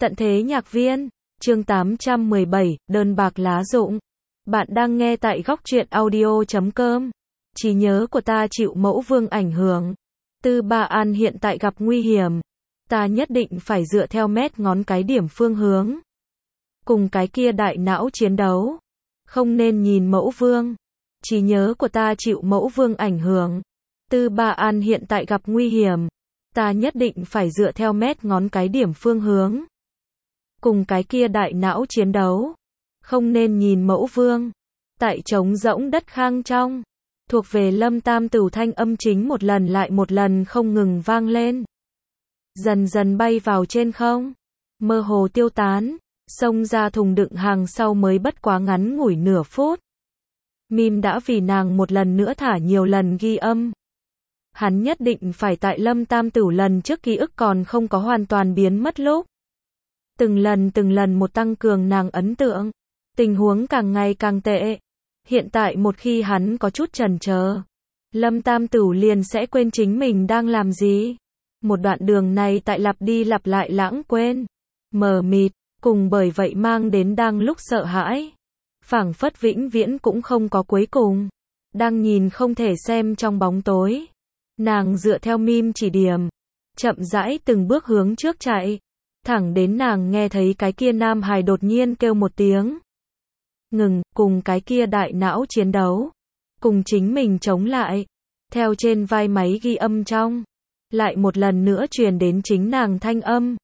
Tận thế nhạc viên, chương 817, đơn bạc lá rụng. Bạn đang nghe tại góc truyện audio.com. Trí nhớ của ta chịu mẫu vương ảnh hưởng. Tư Ba An hiện tại gặp nguy hiểm. Ta nhất định phải dựa theo mét ngón cái điểm phương hướng. Cùng cái kia đại não chiến đấu. Không nên nhìn mẫu vương. Trí nhớ của ta chịu mẫu vương ảnh hưởng. Tư Ba An hiện tại gặp nguy hiểm. Ta nhất định phải dựa theo mét ngón cái điểm phương hướng. Cùng cái kia đại não chiến đấu. Không nên nhìn mẫu vương. Tại trống rỗng đất khang trong. Thuộc về Lâm Tam Tửu thanh âm chính một lần lại một lần không ngừng vang lên. Dần dần bay vào trên không. Mơ hồ tiêu tán. Xông ra thùng đựng hàng sau mới bất quá ngắn ngủi nửa phút. Mim đã vì nàng một lần nữa thả nhiều lần ghi âm. Hắn nhất định phải tại Lâm Tam Tửu lần trước ký ức còn không có hoàn toàn biến mất lúc. Từng lần một tăng cường nàng ấn tượng. Tình huống càng ngày càng tệ. Hiện tại một khi hắn có chút chần chờ, Lâm Tam Tửu liền sẽ quên chính mình đang làm gì. Một đoạn đường này tại lặp đi lặp lại lãng quên, mờ mịt, cùng bởi vậy mang đến đang lúc sợ hãi. Phảng phất vĩnh viễn cũng không có cuối cùng. Đang nhìn không thể xem trong bóng tối. Nàng dựa theo Mim chỉ điểm, chậm rãi từng bước hướng trước chạy. Thẳng đến nàng nghe thấy cái kia nam hài đột nhiên kêu một tiếng. Ngừng, cùng cái kia đại não chiến đấu. Cùng chính mình chống lại. Theo trên vai máy ghi âm trong. Lại một lần nữa truyền đến chính nàng thanh âm.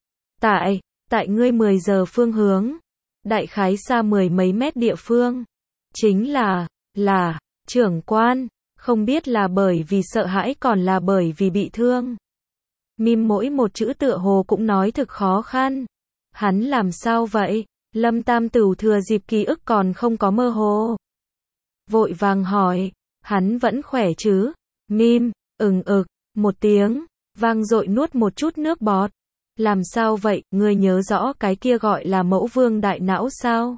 Tại ngươi 10 giờ phương hướng. Đại khái xa 10 mấy mét địa phương. Chính là, trưởng quan. Không biết là bởi vì sợ hãi còn là bởi vì bị thương. Mim mỗi một chữ tựa hồ cũng nói thực khó khăn. Hắn làm sao vậy? Lâm Tam Tửu thừa dịp ký ức còn không có mơ hồ. Vội vàng hỏi, hắn vẫn khỏe chứ? Mim, một tiếng, vang dội nuốt một chút nước bọt. Làm sao vậy, ngươi nhớ rõ cái kia gọi là mẫu vương đại não sao?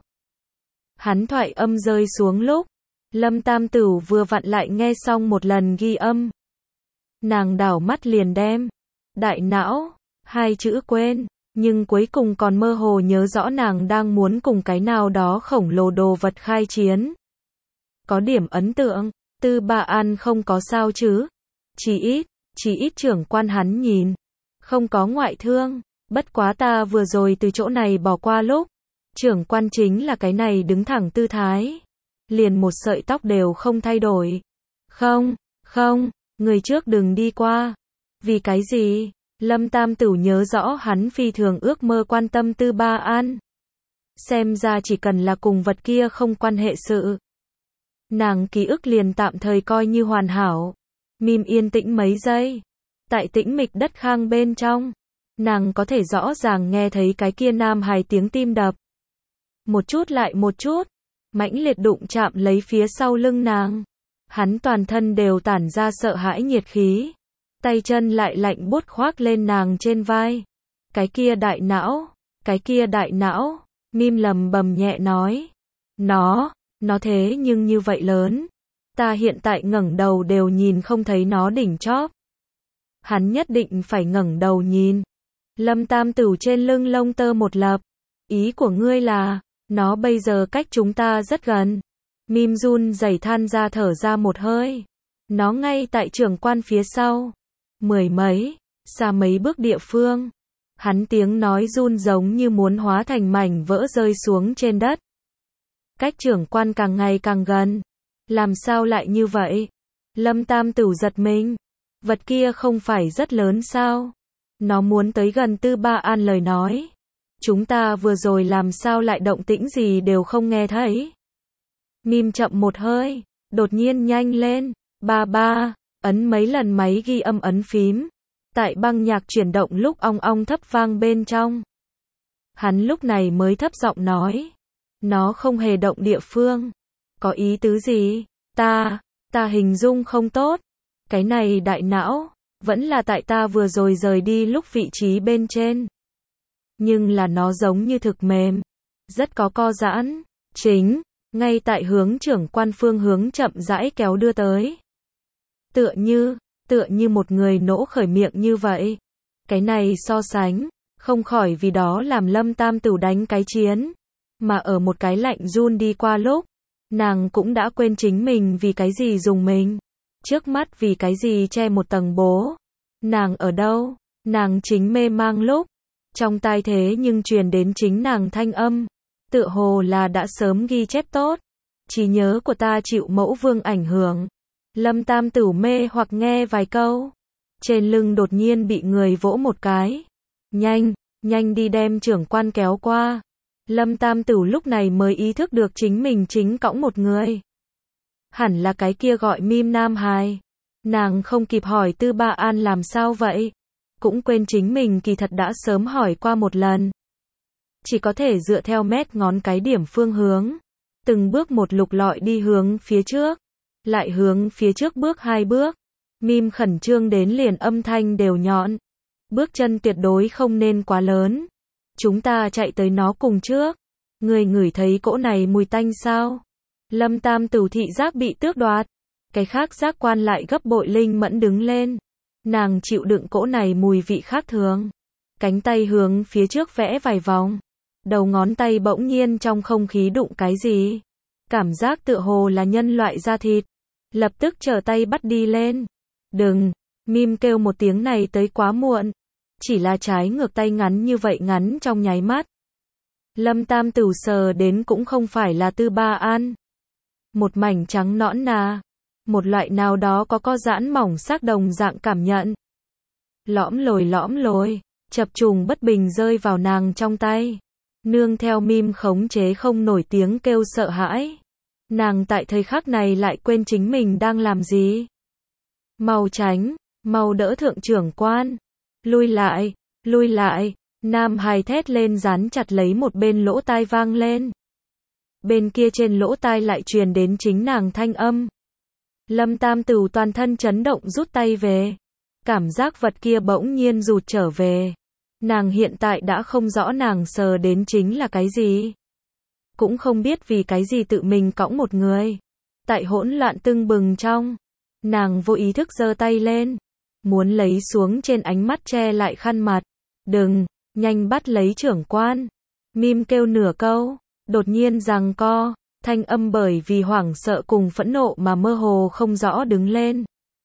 Hắn thoại âm rơi xuống lúc. Lâm Tam Tửu vừa vặn lại nghe xong một lần ghi âm. Nàng đảo mắt liền đem đại não, hai chữ quên, nhưng cuối cùng còn mơ hồ nhớ rõ nàng đang muốn cùng cái nào đó khổng lồ đồ vật khai chiến. Có điểm ấn tượng, Tư Ba An không có sao chứ? Chỉ ít trưởng quan hắn nhìn, không có ngoại thương, bất quá ta vừa rồi từ chỗ này bỏ qua lúc, trưởng quan chính là cái này đứng thẳng tư thái. Liền một sợi tóc đều không thay đổi. Không, người trước đừng đi qua. Vì cái gì? Lâm Tam Tửu nhớ rõ hắn phi thường ước mơ quan tâm Tư Ba An. Xem ra chỉ cần là cùng vật kia không quan hệ sự. Nàng ký ức liền tạm thời coi như hoàn hảo. Mim yên tĩnh mấy giây. Tại tĩnh mịch đất khang bên trong. Nàng có thể rõ ràng nghe thấy cái kia nam hài tiếng tim đập. Một chút lại một chút. Mãnh liệt đụng chạm lấy phía sau lưng nàng. Hắn toàn thân đều tản ra sợ hãi nhiệt khí. Tay chân lại lạnh buốt khoác lên nàng trên vai. Cái kia đại não, Mim lầm bầm nhẹ nói. Nó thế nhưng như vậy lớn. Ta hiện tại ngẩng đầu đều nhìn không thấy nó đỉnh chóp. Hắn nhất định phải ngẩng đầu nhìn. Lâm Tam Tửu trên lưng lông tơ một lập. Ý của ngươi là, nó bây giờ cách chúng ta rất gần. Mim run rẩy than ra thở ra một hơi. Nó ngay tại trưởng quan phía sau. Xa mấy bước địa phương. Hắn tiếng nói run giống như muốn hóa thành mảnh vỡ rơi xuống trên đất. Cách trưởng quan càng ngày càng gần. Làm sao lại như vậy? Lâm Tam Tửu giật mình. Vật kia không phải rất lớn sao? Nó muốn tới gần Tư Ba An lời nói. Chúng ta vừa rồi làm sao lại động tĩnh gì đều không nghe thấy. Mim chậm một hơi. Đột nhiên nhanh lên. Ba. Ấn mấy lần máy ghi âm ấn phím. Tại băng nhạc chuyển động lúc ong ong thấp vang bên trong. Hắn lúc này mới thấp giọng nói. Nó không hề động địa phương. Có ý tứ gì? Ta hình dung không tốt. Cái này đại não, vẫn là tại ta vừa rồi rời đi lúc vị trí bên trên. Nhưng là nó giống như thực mềm. Rất có co giãn. Ngay tại hướng trưởng quan phương hướng chậm rãi kéo đưa tới. Tựa như một người nỗ khởi miệng như vậy. Cái này so sánh, Không khỏi vì đó làm Lâm Tam Tửu đánh cái chiến. Mà ở một cái lạnh run đi qua lúc, nàng cũng đã quên chính mình vì cái gì dùng mình. Trước mắt vì cái gì che một tầng bố. Nàng ở đâu? Nàng chính mê mang lúc. Trong tai thế nhưng truyền đến chính nàng thanh âm. Tựa hồ là đã sớm ghi chép tốt. Trí nhớ của ta chịu mẫu vương ảnh hưởng. Lâm Tam Tửu mê hoặc nghe vài câu. Trên lưng đột nhiên bị người vỗ một cái. Nhanh, nhanh đi đem trưởng quan kéo qua. Lâm Tam Tửu lúc này mới ý thức được chính mình chính cõng một người. Hẳn là cái kia gọi Mim Nam Hài. Nàng không kịp hỏi Tư Ba An làm sao vậy. Cũng quên chính mình kỳ thật đã sớm hỏi qua một lần. Chỉ có thể dựa theo mét ngón cái điểm phương hướng. Từng bước một lục lọi đi hướng phía trước. Lại hướng phía trước bước 2 bước. Mim khẩn trương đến liền âm thanh đều nhọn. Bước chân tuyệt đối không nên quá lớn. Chúng ta chạy tới nó cùng trước. Người ngửi thấy cỗ này mùi tanh sao? Lâm Tam Tửu thị giác bị tước đoạt. Cái khác giác quan lại gấp bội linh mẫn đứng lên. Nàng chịu đựng cỗ này mùi vị khác thường. Cánh tay hướng phía trước vẽ vài vòng. Đầu ngón tay bỗng nhiên trong không khí đụng cái gì. Cảm giác tựa hồ là nhân loại da thịt. Lập tức trở tay bắt đi lên. Đừng, Mim kêu một tiếng này tới quá muộn. Chỉ là trái ngược tay ngắn như vậy ngắn trong nháy mắt. Lâm Tam Tửu sờ đến cũng không phải là Tư Ba An. Một mảnh trắng nõn nà. Một loại nào đó có co giãn mỏng xác đồng dạng cảm nhận. Lõm lồi, chập trùng bất bình rơi vào nàng trong tay. Nương theo Mim khống chế không nổi tiếng kêu sợ hãi. Nàng tại thời khắc này lại quên chính mình đang làm gì. Mau tránh, mau đỡ thượng trưởng quan. Lui lại, Nam Hài thét lên dán chặt lấy một bên lỗ tai vang lên. Bên kia trên lỗ tai lại truyền đến chính nàng thanh âm. Lâm Tam Tửu toàn thân chấn động rút tay về. Cảm giác vật kia bỗng nhiên rụt trở về. Nàng hiện tại đã không rõ nàng sờ đến chính là cái gì. Cũng không biết vì cái gì tự mình cõng một người. Tại hỗn loạn tưng bừng trong. Nàng vô ý thức giơ tay lên. Muốn lấy xuống trên ánh mắt che lại khăn mặt. Đừng, nhanh bắt lấy trưởng quan. Mim kêu nửa câu. Đột nhiên giằng co. Thanh âm bởi vì hoảng sợ cùng phẫn nộ mà mơ hồ không rõ đứng lên.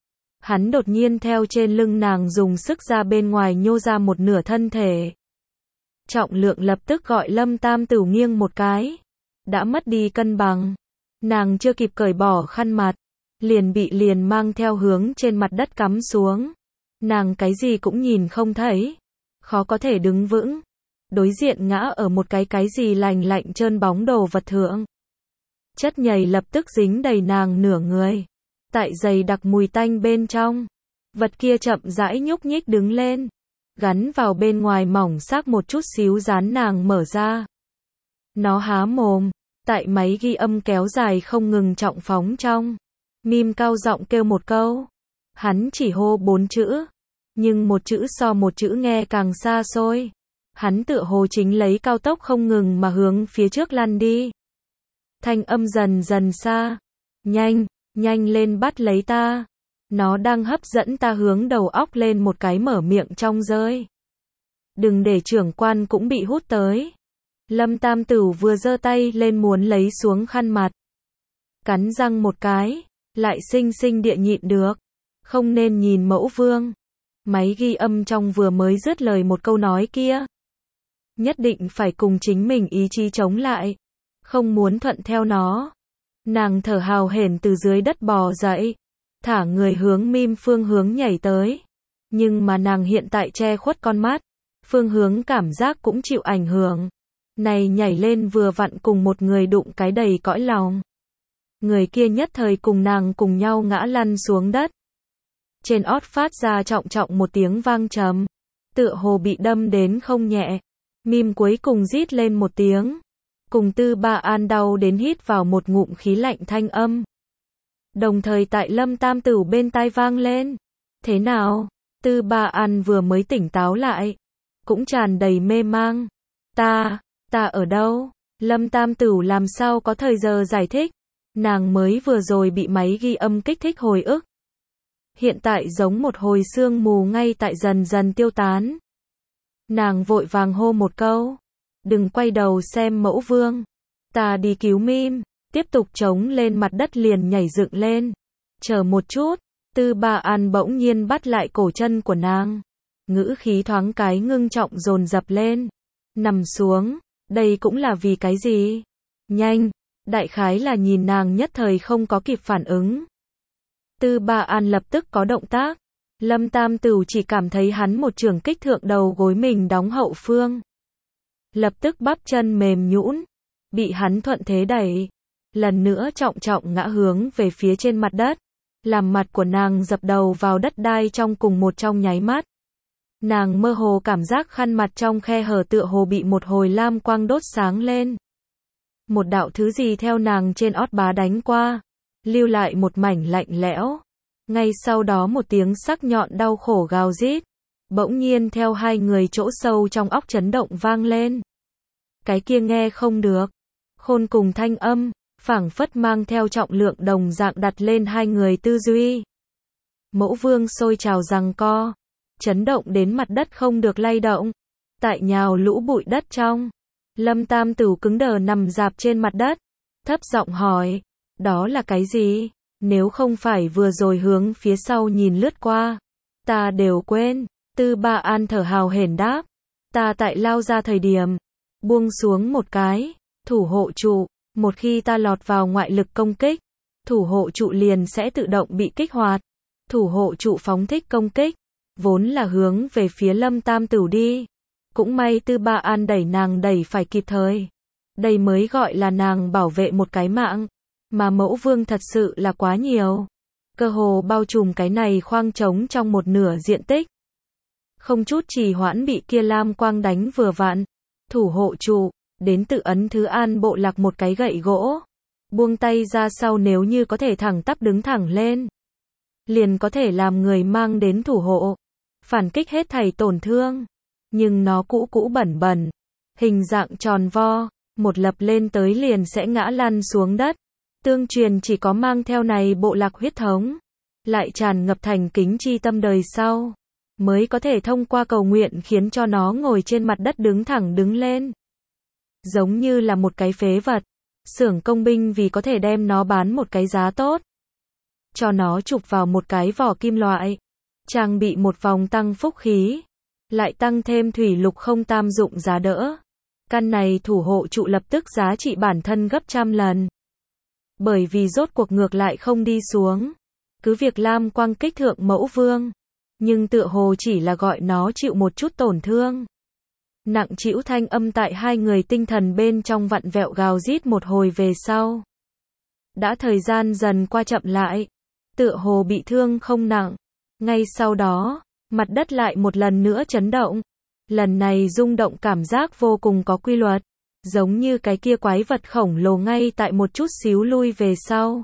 Hắn đột nhiên theo trên lưng nàng dùng sức ra bên ngoài nhô ra một nửa thân thể. Trọng lượng lập tức gọi Lâm Tam Tửu nghiêng một cái. Đã mất đi cân bằng. Nàng chưa kịp cởi bỏ khăn mặt. Liền bị mang theo hướng trên mặt đất cắm xuống. Nàng cái gì cũng nhìn không thấy. Khó có thể đứng vững. Đối diện ngã ở một cái gì lành lạnh trơn bóng đồ vật thượng. Chất nhầy lập tức dính đầy nàng nửa người. Tại dày đặc mùi tanh bên trong. Vật kia chậm rãi nhúc nhích đứng lên. Gắn vào bên ngoài mỏng xác một chút xíu dán nàng mở ra. Nó há mồm. Tại máy ghi âm kéo dài không ngừng trọng phóng trong. Mim cao giọng kêu một câu. Hắn chỉ hô 4 chữ. Nhưng một chữ so một chữ nghe càng xa xôi. Hắn tựa hồ chính lấy cao tốc không ngừng mà hướng phía trước lăn đi. Thanh âm dần dần xa. Nhanh, nhanh lên bắt lấy ta. Nó đang hấp dẫn ta hướng đầu óc lên một cái mở miệng trong rơi. Đừng để trưởng quan cũng bị hút tới. Lâm Tam Tửu vừa giơ tay lên muốn lấy xuống khăn mặt. Cắn răng một cái. Lại xinh xinh địa nhịn được. Không nên nhìn mẫu vương. Máy ghi âm trong vừa mới dứt lời một câu nói kia. Nhất định phải cùng chính mình ý chí chống lại. Không muốn thuận theo nó. Nàng thở hào hển từ dưới đất bò dậy. Thả người hướng Mim phương hướng nhảy tới. Nhưng mà nàng hiện tại che khuất con mắt. Phương hướng cảm giác cũng chịu ảnh hưởng. Này nhảy lên vừa vặn cùng một người đụng cái đầy cõi lòng. Người kia nhất thời cùng nàng cùng nhau ngã lăn xuống đất. Trên ót phát ra trọng trọng một tiếng vang trầm. Tựa hồ bị đâm đến không nhẹ. Mim cuối cùng rít lên một tiếng. Cùng Tư Ba An đau đến hít vào một ngụm khí lạnh thanh âm. Đồng thời tại Lâm Tam Tửu bên tai vang lên. Thế nào? Tư Ba An vừa mới tỉnh táo lại. Cũng tràn đầy mê mang. Ta ở đâu? Lâm Tam Tửu làm sao có thời giờ giải thích. Nàng mới vừa rồi bị máy ghi âm kích thích hồi ức. Hiện tại giống một hồi sương mù ngay tại dần dần tiêu tán. Nàng vội vàng hô một câu. Đừng quay đầu xem mẫu vương. Ta đi cứu Mim. Tiếp tục chống lên mặt đất liền nhảy dựng lên. Chờ một chút. Tư Ba An bỗng nhiên bắt lại cổ chân của nàng. Ngữ khí thoáng cái ngưng trọng dồn dập lên. Nằm xuống. Đây cũng là vì cái gì? Nhanh. Đại khái là nhìn nàng nhất thời không có kịp phản ứng. Tư Ba An lập tức có động tác. Lâm Tam Tửu chỉ cảm thấy hắn một chưởng kích thượng đầu gối mình đóng hậu phương. Lập tức bắp chân mềm nhũn, bị hắn thuận thế đẩy. Lần nữa trọng trọng ngã hướng về phía trên mặt đất. Làm mặt của nàng dập đầu vào đất đai trong cùng một trong nháy mắt. Nàng mơ hồ cảm giác khăn mặt trong khe hở tựa hồ bị một hồi lam quang đốt sáng lên. Một đạo thứ gì theo nàng trên ót bá đánh qua, lưu lại một mảnh lạnh lẽo. Ngay sau đó một tiếng sắc nhọn đau khổ gào rít, bỗng nhiên theo hai người chỗ sâu trong óc chấn động vang lên. Cái kia nghe không được, khôn cùng thanh âm, phảng phất mang theo trọng lượng đồng dạng đặt lên hai người tư duy. Mẫu vương sôi trào giằng co, chấn động đến mặt đất không được lay động. Tại nhào lũ bụi đất trong, Lâm Tam Tửu cứng đờ nằm rạp trên mặt đất, thấp giọng hỏi, đó là cái gì? Nếu không phải vừa rồi hướng phía sau nhìn lướt qua, ta đều quên. Tư Ba An thở hào hển đáp, ta tại lao ra thời điểm, buông xuống một cái, thủ hộ trụ, một khi ta lọt vào ngoại lực công kích, thủ hộ trụ liền sẽ tự động bị kích hoạt. Thủ hộ trụ phóng thích công kích, vốn là hướng về phía Lâm Tam Tửu đi. Cũng may Tư Ba An đẩy nàng đẩy phải kịp thời. Đây mới gọi là nàng bảo vệ một cái mạng. Mà mẫu vương thật sự là quá nhiều. Cơ hồ bao trùm cái này khoang trống trong một nửa diện tích. Không chút trì hoãn bị kia lam quang đánh vừa vặn. Thủ hộ trụ, đến tự ấn Thứ An bộ lạc một cái gậy gỗ. Buông tay ra sau nếu như có thể thẳng tắp đứng thẳng lên. Liền có thể làm người mang đến thủ hộ. Phản kích hết thảy tổn thương. Nhưng nó cũ cũ bẩn bẩn. Hình dạng tròn vo. Một lập lên tới liền sẽ ngã lăn xuống đất. Tương truyền chỉ có mang theo này bộ lạc huyết thống, lại tràn ngập thành kính chi tâm đời sau, mới có thể thông qua cầu nguyện khiến cho nó ngồi trên mặt đất đứng thẳng đứng lên. Giống như là một cái phế vật, xưởng công binh vì có thể đem nó bán một cái giá tốt, cho nó chụp vào một cái vỏ kim loại, trang bị một vòng tăng phúc khí, lại tăng thêm thủy lục không tam dụng giá đỡ. Căn này thủ hộ trụ lập tức giá trị bản thân gấp trăm lần. Bởi vì rốt cuộc ngược lại không đi xuống. Cứ việc lam quang kích thượng mẫu vương. Nhưng tựa hồ chỉ là gọi nó chịu một chút tổn thương. Nặng trĩu thanh âm tại hai người tinh thần bên trong vặn vẹo gào rít một hồi về sau. Đã thời gian dần qua chậm lại. Tựa hồ bị thương không nặng. Ngay sau đó, mặt đất lại một lần nữa chấn động. Lần này rung động cảm giác vô cùng có quy luật. Giống như cái kia quái vật khổng lồ ngay tại một chút xíu lui về sau.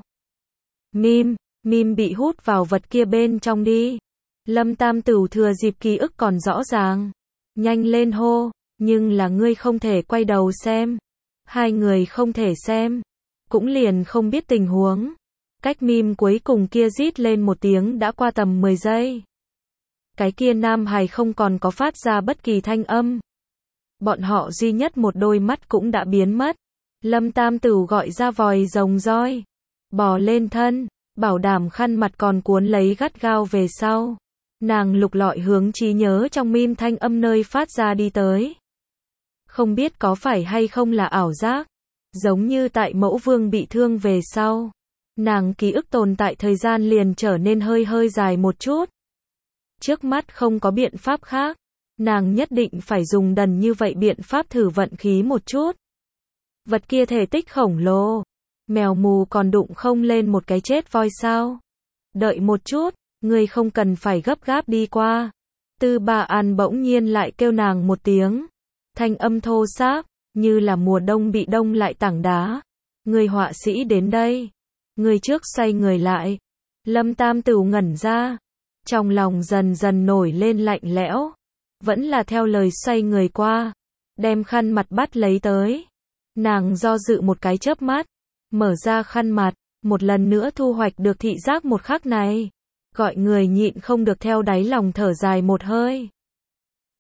Mim bị hút vào vật kia bên trong đi. Lâm Tam Tửu thừa dịp ký ức còn rõ ràng. Nhanh lên hô, nhưng là ngươi không thể quay đầu xem. Hai người không thể xem. Cũng liền không biết tình huống. Cách Mim cuối cùng kia rít lên một tiếng đã qua tầm 10 giây. Cái kia nam hài không còn có phát ra bất kỳ thanh âm. Bọn họ duy nhất một đôi mắt cũng đã biến mất. Lâm Tam Tửu gọi ra vòi rồng roi. Bò lên thân, bảo đảm khăn mặt còn cuốn lấy gắt gao về sau. Nàng lục lọi hướng trí nhớ trong Mim thanh âm nơi phát ra đi tới. Không biết có phải hay không là ảo giác. Giống như tại mẫu vương bị thương về sau. Nàng ký ức tồn tại thời gian liền trở nên hơi dài một chút. Trước mắt không có biện pháp khác. Nàng nhất định phải dùng đần như vậy biện pháp thử vận khí một chút. Vật kia thể tích khổng lồ. Mèo mù còn đụng không lên một cái chết voi sao. Đợi một chút, ngươi không cần phải gấp gáp đi qua. Tư Ba An bỗng nhiên lại kêu nàng một tiếng. Thanh âm thô ráp, như là mùa đông bị đông lại tảng đá. Người họa sĩ đến đây. Người trước xoay người lại. Lâm Tam Tửu ngẩn ra. Trong lòng dần dần nổi lên lạnh lẽo. Vẫn là theo lời xoay người qua. Đem khăn mặt bắt lấy tới. Nàng do dự một cái chớp mắt. Mở ra khăn mặt. Một lần nữa thu hoạch được thị giác một khắc này. Gọi người nhịn không được theo đáy lòng thở dài một hơi.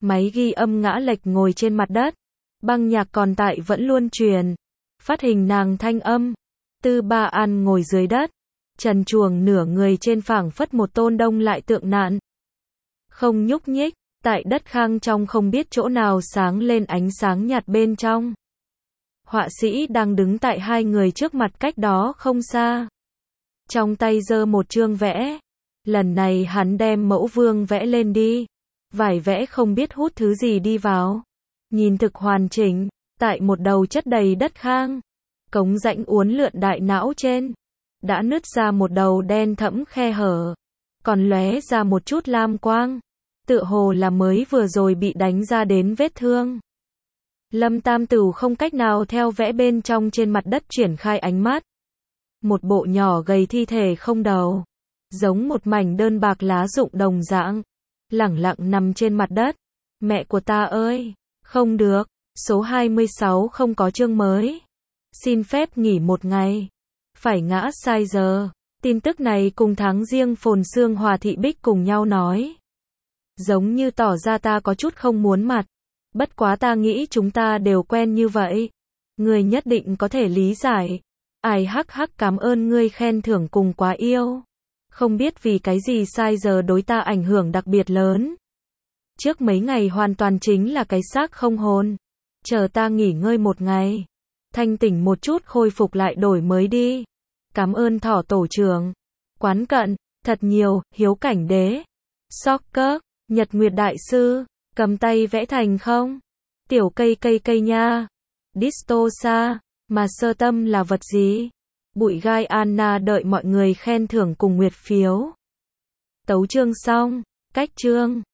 Máy ghi âm ngã lệch ngồi trên mặt đất. Băng nhạc còn tại vẫn luôn truyền. Phát hình nàng thanh âm. Tư Ba An ngồi dưới đất. Trần truồng nửa người trên phảng phất một tôn đông lại tượng nạn. Không nhúc nhích, tại đất khang trong không biết chỗ nào sáng lên ánh sáng nhạt bên trong. Họa sĩ đang đứng tại hai người trước mặt cách đó không xa. Trong tay giơ một chương vẽ. Lần này hắn đem mẫu vương vẽ lên đi. Vải vẽ không biết hút thứ gì đi vào. Nhìn thực hoàn chỉnh, tại một đầu chất đầy đất khang. Cống rãnh uốn lượn đại não trên. Đã nứt ra một đầu đen thẫm khe hở. Còn lóe ra một chút lam quang. Tựa hồ là mới vừa rồi bị đánh ra đến vết thương. Lâm Tam Tửu không cách nào theo vẽ bên trong trên mặt đất triển khai ánh mắt. Một bộ nhỏ gầy thi thể không đầu. Giống một mảnh đơn bạc lá rụng đồng dạng. Lẳng lặng nằm trên mặt đất. Mẹ của ta ơi! Không được, số 26 không có chương mới. Xin phép nghỉ một ngày. Phải ngã sai giờ. Tin tức này cùng tháng riêng Phồn Xương Hòa Thị Bích cùng nhau nói. Giống như tỏ ra ta có chút không muốn mặt. Bất quá ta nghĩ chúng ta đều quen như vậy. Người nhất định có thể lý giải. Ai hắc hắc cảm ơn ngươi khen thưởng cùng quá yêu. Không biết vì cái gì sai giờ đối ta ảnh hưởng đặc biệt lớn. Trước mấy ngày hoàn toàn chính là cái xác không hồn. Chờ ta nghỉ ngơi một ngày. Thanh tỉnh một chút khôi phục lại đổi mới đi. Cảm ơn Thỏ tổ trưởng. Quán cận, thật nhiều, hiếu cảnh đế. Soccer, Nhật Nguyệt đại sư, cầm tay vẽ thành không? Tiểu cây nha. Distosa, mà sơ tâm là vật gì? Bụi gai Anna đợi mọi người khen thưởng cùng nguyệt phiếu. Tấu chương xong, cách chương.